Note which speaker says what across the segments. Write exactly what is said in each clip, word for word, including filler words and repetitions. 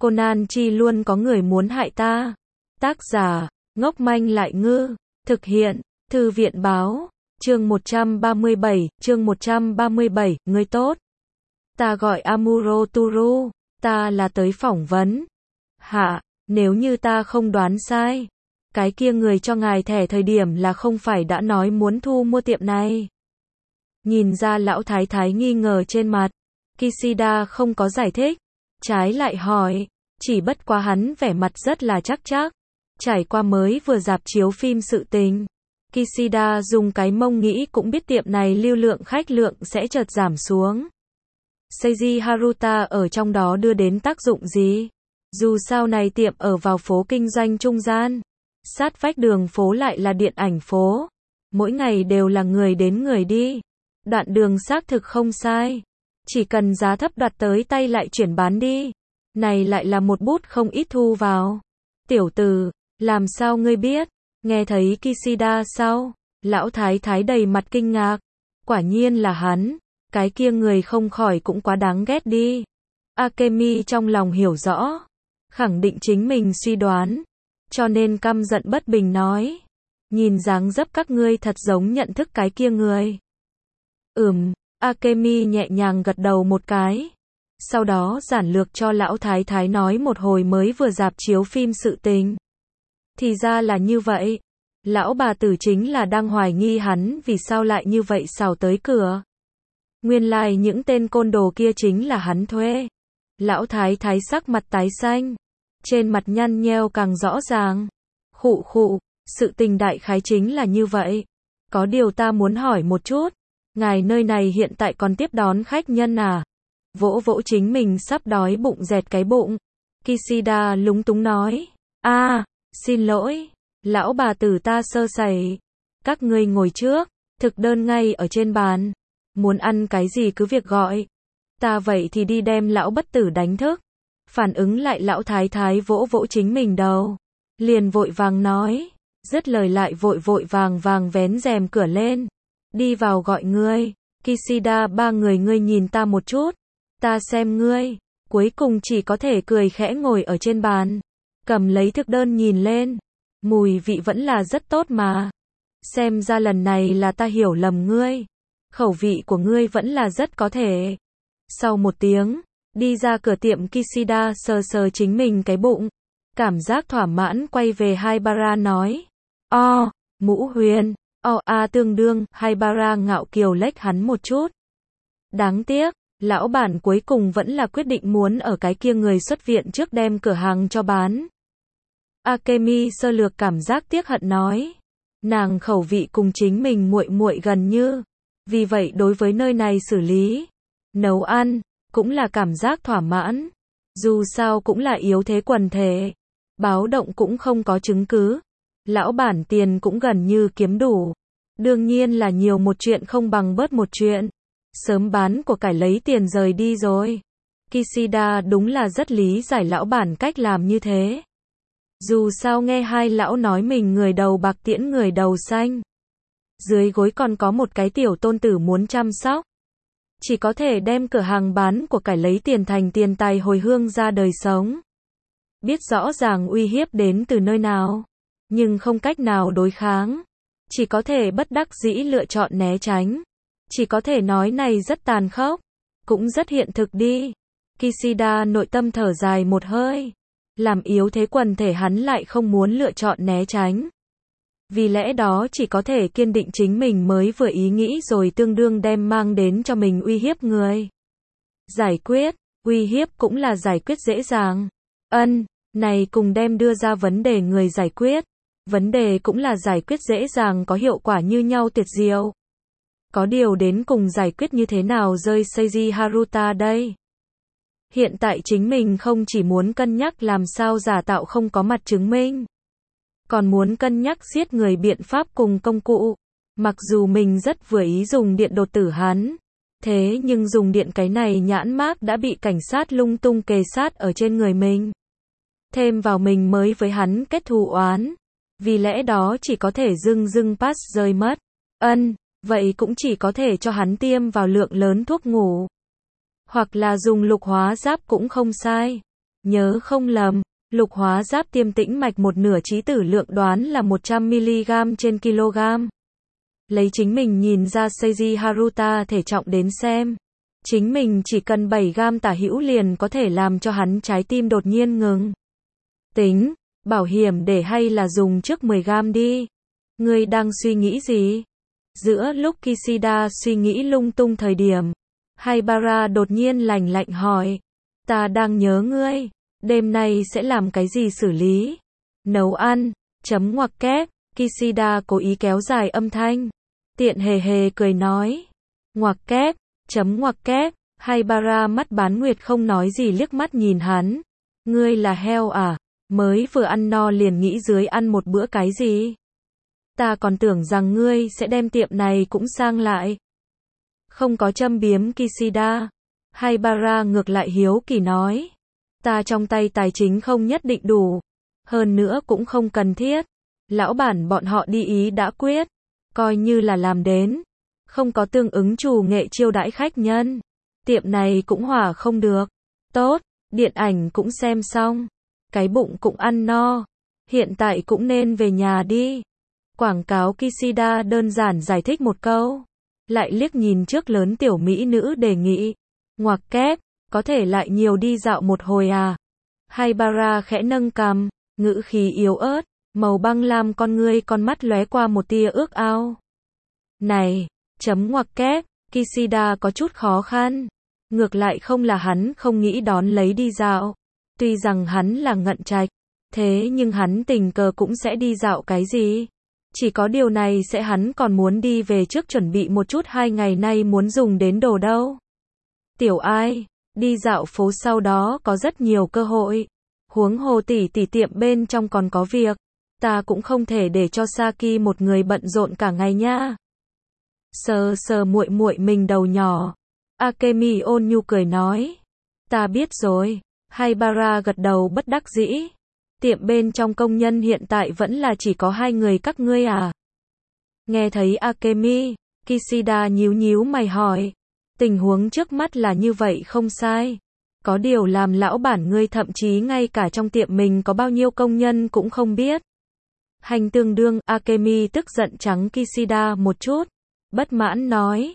Speaker 1: Conan chi luôn có người muốn hại ta. Tác giả, ngốc manh lại ngư. Thực hiện, Thư viện báo. Chương một trăm ba mươi bảy, chương một trăm ba mươi bảy, người tốt. Ta gọi Amuro Turu, ta là tới phỏng vấn. Hạ, nếu như ta không đoán sai, cái kia người cho ngài thẻ thời điểm là không phải đã nói muốn thu mua tiệm này. Nhìn ra lão thái thái nghi ngờ trên mặt, Kishida không có giải thích, trái lại hỏi, chỉ bất quá hắn vẻ mặt rất là chắc chắc. Trải qua mới vừa dạp chiếu phim sự tình, Kishida dùng cái mông nghĩ cũng biết tiệm này lưu lượng khách lượng sẽ chợt giảm xuống. Seiji Haruta ở trong đó đưa đến tác dụng gì? Dù sao này tiệm ở vào phố kinh doanh trung gian, sát vách đường phố lại là điện ảnh phố, mỗi ngày đều là người đến người đi. Đoạn đường xác thực không sai, chỉ cần giá thấp đoạt tới tay lại chuyển bán đi, này lại là một bút không ít thu vào. Tiểu tử, làm sao ngươi biết? Nghe thấy Kishida sau, lão thái thái đầy mặt kinh ngạc, quả nhiên là hắn, cái kia người không khỏi cũng quá đáng ghét đi. Akemi trong lòng hiểu rõ, khẳng định chính mình suy đoán, cho nên căm giận bất bình nói, nhìn dáng dấp các ngươi thật giống nhận thức cái kia người. Ừm, Akemi nhẹ nhàng gật đầu một cái, sau đó giản lược cho lão thái thái nói một hồi mới vừa dạp chiếu phim sự tình. Thì ra là như vậy, lão bà tử chính là đang hoài nghi hắn vì sao lại như vậy xào tới cửa. Nguyên lai like những tên côn đồ kia chính là hắn thuê. Lão thái thái sắc mặt tái xanh, trên mặt nhăn nheo càng rõ ràng. Khụ khụ, sự tình đại khái chính là như vậy. Có điều ta muốn hỏi một chút, ngài nơi này hiện tại còn tiếp đón khách nhân à? Vỗ vỗ chính mình sắp đói bụng dẹt cái bụng, Kishida lúng túng nói, a, à, xin lỗi, lão bà tử ta sơ sẩy. Các ngươi ngồi trước, thực đơn ngay ở trên bàn, muốn ăn cái gì cứ việc gọi. Ta vậy thì đi đem lão bất tử đánh thức. Phản ứng lại lão thái thái vỗ vỗ chính mình đầu, liền vội vàng nói, dứt lời lại vội vội vàng vàng vén rèm cửa lên, đi vào gọi ngươi. Kishida ba người ngươi nhìn ta một chút, ta xem ngươi, cuối cùng chỉ có thể cười khẽ ngồi ở trên bàn, cầm lấy thực đơn nhìn lên, mùi vị vẫn là rất tốt mà. Xem ra lần này là ta hiểu lầm ngươi, khẩu vị của ngươi vẫn là rất có thể. Sau một tiếng, đi ra cửa tiệm Kishida sờ sờ chính mình cái bụng, cảm giác thỏa mãn quay về Haibara nói, o, Mũ Huyền, o a tương đương. Haibara ngạo kiều lếch hắn một chút. Đáng tiếc, lão bản cuối cùng vẫn là quyết định muốn ở cái kia người xuất viện trước đem cửa hàng cho bán. Akemi sơ lược cảm giác tiếc hận nói, nàng khẩu vị cùng chính mình muội muội gần như, vì vậy đối với nơi này xử lý, nấu ăn, cũng là cảm giác thỏa mãn. Dù sao cũng là yếu thế quần thể, báo động cũng không có chứng cứ, lão bản tiền cũng gần như kiếm đủ, đương nhiên là nhiều một chuyện không bằng bớt một chuyện. Sớm bán của cải lấy tiền rời đi rồi. Kishida đúng là rất lý giải lão bản cách làm như thế. Dù sao nghe hai lão nói mình người đầu bạc tiễn người đầu xanh, dưới gối còn có một cái tiểu tôn tử muốn chăm sóc, chỉ có thể đem cửa hàng bán của cải lấy tiền thành tiền tài hồi hương ra đời sống. Biết rõ ràng uy hiếp đến từ nơi nào, nhưng không cách nào đối kháng, chỉ có thể bất đắc dĩ lựa chọn né tránh. Chỉ có thể nói này rất tàn khốc, cũng rất hiện thực đi. Kishida nội tâm thở dài một hơi, làm yếu thế quần thể hắn lại không muốn lựa chọn né tránh. Vì lẽ đó chỉ có thể kiên định chính mình mới vừa ý nghĩ rồi tương đương đem mang đến cho mình uy hiếp người. Giải quyết, uy hiếp cũng là giải quyết dễ dàng. Ân, này cùng đem đưa ra vấn đề người giải quyết. Vấn đề cũng là giải quyết dễ dàng có hiệu quả như nhau tuyệt diệu. Có điều đến cùng giải quyết như thế nào rơi Seiji Haruta đây? Hiện tại chính mình không chỉ muốn cân nhắc làm sao giả tạo không có mặt chứng minh, còn muốn cân nhắc giết người biện pháp cùng công cụ. Mặc dù mình rất vừa ý dùng điện đột tử hắn, thế nhưng dùng điện cái này nhãn mác đã bị cảnh sát lung tung kề sát ở trên người mình. Thêm vào mình mới với hắn kết thù oán, vì lẽ đó chỉ có thể dưng dưng pass rơi mất. Ân. Vậy cũng chỉ có thể cho hắn tiêm vào lượng lớn thuốc ngủ. Hoặc là dùng lục hóa giáp cũng không sai. Nhớ không lầm, lục hóa giáp tiêm tĩnh mạch một nửa chí tử lượng đoán là một trăm mi-li-gam trên kg. Lấy chính mình nhìn ra Seiji Haruta thể trọng đến xem. Chính mình chỉ cần bảy gam tả hữu liền có thể làm cho hắn trái tim đột nhiên ngừng. Tính, bảo hiểm để hay là dùng trước mười gam đi. Ngươi đang suy nghĩ gì? Giữa lúc Kishida suy nghĩ lung tung thời điểm, Haibara đột nhiên lạnh lạnh hỏi. Ta đang nhớ ngươi, đêm nay sẽ làm cái gì xử lý? Nấu ăn, chấm ngoặc kép, Kishida cố ý kéo dài âm thanh. Tiện hề hề cười nói. Ngoặc kép, chấm ngoặc kép, Haibara mắt bán nguyệt không nói gì liếc mắt nhìn hắn. Ngươi là heo à? Mới vừa ăn no liền nghĩ dưới ăn một bữa cái gì? Ta còn tưởng rằng ngươi sẽ đem tiệm này cũng sang lại. Không có châm biếm Kishida. Haibara ngược lại hiếu kỳ nói. Ta trong tay tài chính không nhất định đủ. Hơn nữa cũng không cần thiết. Lão bản bọn họ đi ý đã quyết. Coi như là làm đến. Không có tương ứng chủ nghệ chiêu đãi khách nhân. Tiệm này cũng hỏa không được. Tốt, điện ảnh cũng xem xong. Cái bụng cũng ăn no. Hiện tại cũng nên về nhà đi. Quảng cáo Kishida đơn giản giải thích một câu. Lại liếc nhìn trước lớn tiểu mỹ nữ đề nghị. Ngoặc kép, có thể lại nhiều đi dạo một hồi à? Haibara khẽ nâng cằm, ngữ khí yếu ớt, màu băng lam con ngươi con mắt lóe qua một tia ước ao. Này, chấm ngoặc kép, Kishida có chút khó khăn. Ngược lại không là hắn không nghĩ đón lấy đi dạo. Tuy rằng hắn là ngận trạch, thế nhưng hắn tình cờ cũng sẽ đi dạo cái gì? Chỉ có điều này sẽ hắn còn muốn đi về trước chuẩn bị một chút hai ngày nay muốn dùng đến đồ đâu. Tiểu ai, đi dạo phố sau đó có rất nhiều cơ hội. Huống hồ tỷ tỷ tiệm bên trong còn có việc. Ta cũng không thể để cho Saki một người bận rộn cả ngày nha. Sờ sờ muội muội mình đầu nhỏ. Akemi ôn nhu cười nói. Ta biết rồi. Haibara gật đầu bất đắc dĩ. Tiệm bên trong công nhân hiện tại vẫn là chỉ có hai người các ngươi à? Nghe thấy Akemi, Kishida nhíu nhíu mày hỏi. Tình huống trước mắt là như vậy không sai. Có điều làm lão bản ngươi thậm chí ngay cả trong tiệm mình có bao nhiêu công nhân cũng không biết. Hành tương đương, Akemi tức giận trắng Kishida một chút. Bất mãn nói.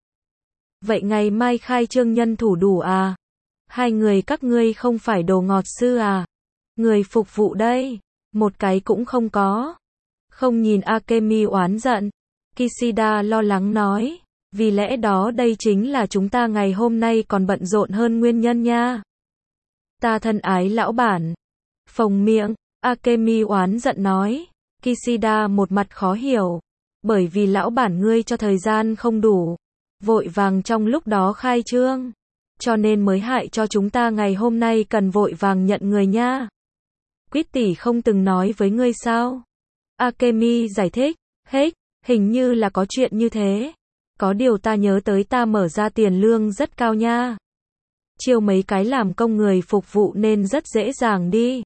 Speaker 1: Vậy ngày mai khai trương nhân thủ đủ à? Hai người các ngươi không phải đồ ngọt sư à? Người phục vụ đây, một cái cũng không có. Không nhìn Akemi oán giận, Kishida lo lắng nói, vì lẽ đó đây chính là chúng ta ngày hôm nay còn bận rộn hơn nguyên nhân nha. Ta thân ái lão bản. Phồng miệng, Akemi oán giận nói, Kishida một mặt khó hiểu, bởi vì lão bản ngươi cho thời gian không đủ, vội vàng trong lúc đó khai trương, cho nên mới hại cho chúng ta ngày hôm nay cần vội vàng nhận người nha. Quýt tỷ không từng nói với ngươi sao? Akemi giải thích, hết, hình như là có chuyện như thế. Có điều ta nhớ tới ta mở ra tiền lương rất cao nha. Chiêu mấy cái làm công người phục vụ nên rất dễ dàng đi.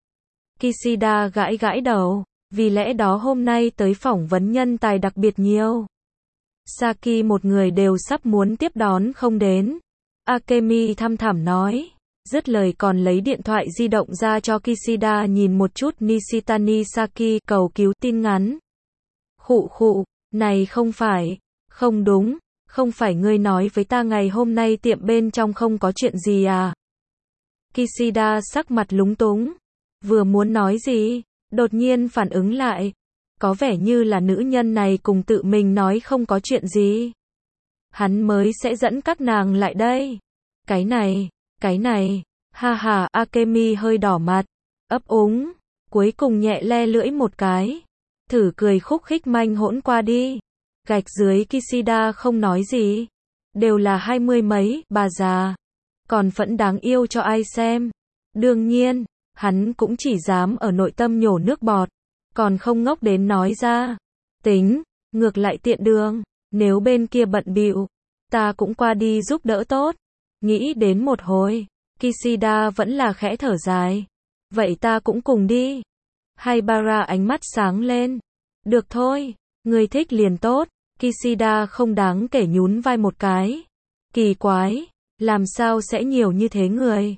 Speaker 1: Kishida gãi gãi đầu, vì lẽ đó hôm nay tới phỏng vấn nhân tài đặc biệt nhiều. Saki một người đều sắp muốn tiếp đón không đến. Akemi thăm thẳm nói. Dứt lời còn lấy điện thoại di động ra cho Kishida nhìn một chút Nishitani Saki cầu cứu tin ngắn. Khụ khụ, này không phải, không đúng, không phải ngươi nói với ta ngày hôm nay tiệm bên trong không có chuyện gì à? Kishida sắc mặt lúng túng, vừa muốn nói gì, đột nhiên phản ứng lại, có vẻ như là nữ nhân này cùng tự mình nói không có chuyện gì. Hắn mới sẽ dẫn các nàng lại đây. Cái này, cái này, ha ha, Akemi hơi đỏ mặt, ấp úng, cuối cùng nhẹ le lưỡi một cái, thử cười khúc khích manh hỗn qua đi. Gạch dưới Kishida không nói gì, đều là hai mươi mấy, bà già, còn vẫn đáng yêu cho ai xem. Đương nhiên, hắn cũng chỉ dám ở nội tâm nhổ nước bọt, còn không ngốc đến nói ra. Tính, ngược lại tiện đường, nếu bên kia bận bịu, ta cũng qua đi giúp đỡ tốt. Nghĩ đến một hồi, Kishida vẫn là khẽ thở dài. Vậy ta cũng cùng đi. Haibara ánh mắt sáng lên. Được thôi, người thích liền tốt. Kishida không đáng kể nhún vai một cái. Kỳ quái, làm sao sẽ nhiều như thế người?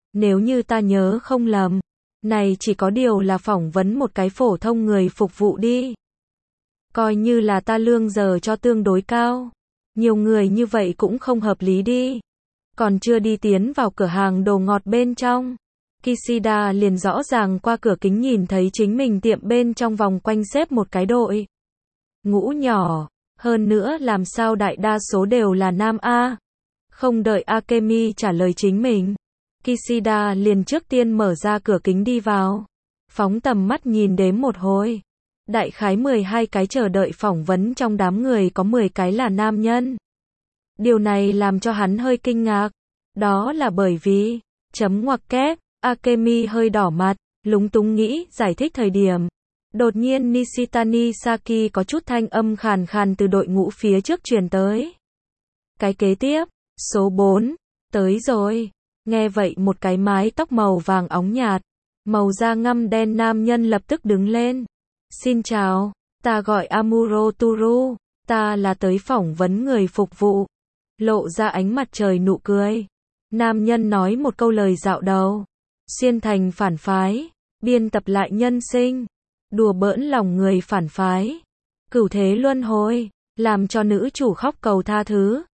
Speaker 1: Nếu như ta nhớ không lầm, này chỉ có điều là phỏng vấn một cái phổ thông người phục vụ đi. Coi như là ta lương giờ cho tương đối cao. Nhiều người như vậy cũng không hợp lý đi. Còn chưa đi tiến vào cửa hàng đồ ngọt bên trong, Kishida liền rõ ràng qua cửa kính nhìn thấy chính mình tiệm bên trong vòng quanh xếp một cái đội ngũ nhỏ. Hơn nữa làm sao đại đa số đều là nam a. Không đợi Akemi trả lời chính mình, Kishida liền trước tiên mở ra cửa kính đi vào. Phóng tầm mắt nhìn đếm một hồi. Đại khái mười hai cái chờ đợi phỏng vấn trong đám người có mười cái là nam nhân. Điều này làm cho hắn hơi kinh ngạc. Đó là bởi vì, chấm ngoặc kép, Akemi hơi đỏ mặt, lúng túng nghĩ, giải thích thời điểm. Đột nhiên Nishitani Saki có chút thanh âm khàn khàn từ đội ngũ phía trước truyền tới. Cái kế tiếp, số bốn, tới rồi. Nghe vậy một cái mái tóc màu vàng óng nhạt, màu da ngăm đen nam nhân lập tức đứng lên. Xin chào, ta gọi Amuro Turu, ta là tới phỏng vấn người phục vụ. Lộ ra ánh mặt trời nụ cười. Nam nhân nói một câu lời dạo đầu. Xuyên thành phản phái, biên tập lại nhân sinh, đùa bỡn lòng người phản phái. Cửu thế luân hồi, làm cho nữ chủ khóc cầu tha thứ.